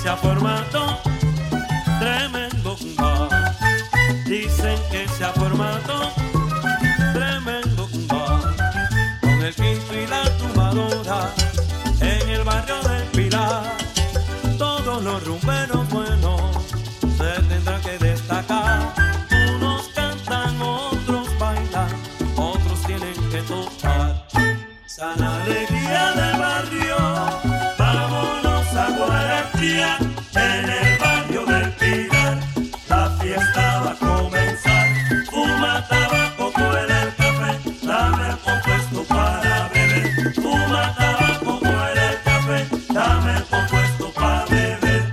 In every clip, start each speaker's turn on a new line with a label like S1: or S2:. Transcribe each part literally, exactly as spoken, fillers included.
S1: se ha formado tremendo bar. Dicen que se ha formado tremendo bar. Con el quinto y la tumbadora en el barrio del Pilar. Todos los rumberos buenos se tendrán que destacar. Unos cantan, otros bailan, otros tienen que tocar. Sana alegría del barrio, vámonos a Guarantía. En el barrio del Pilar, la fiesta va a comenzar. Fuma tabaco, cuela el café, dame el compuesto para beber. Fuma tabaco, cuela el café, dame el compuesto para beber.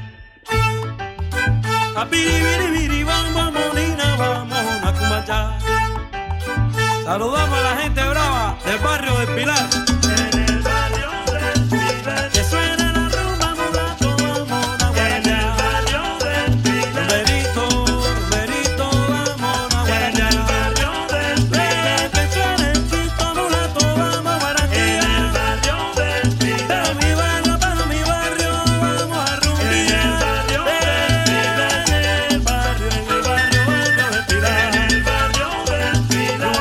S1: A biribiribiri, vamos, Molina, vamos a Cumachá. Saludamos a la gente brava del barrio del Pilar. En el barrio del Pilar, que suena la rumba, mulato, vamos a Guarachá. En el barrio del Pilar, Berito, Berito, vamos a Guarachá. En el barrio del Pilar, que suena el chito, mulato, vamos a Guarachá. En el barrio del Pilar, para mi barrio, para mi barrio, vamos a rumbear. En el barrio del Pilar, en el barrio, en el barrio, barrio del Pilar. En el barrio del Pilar.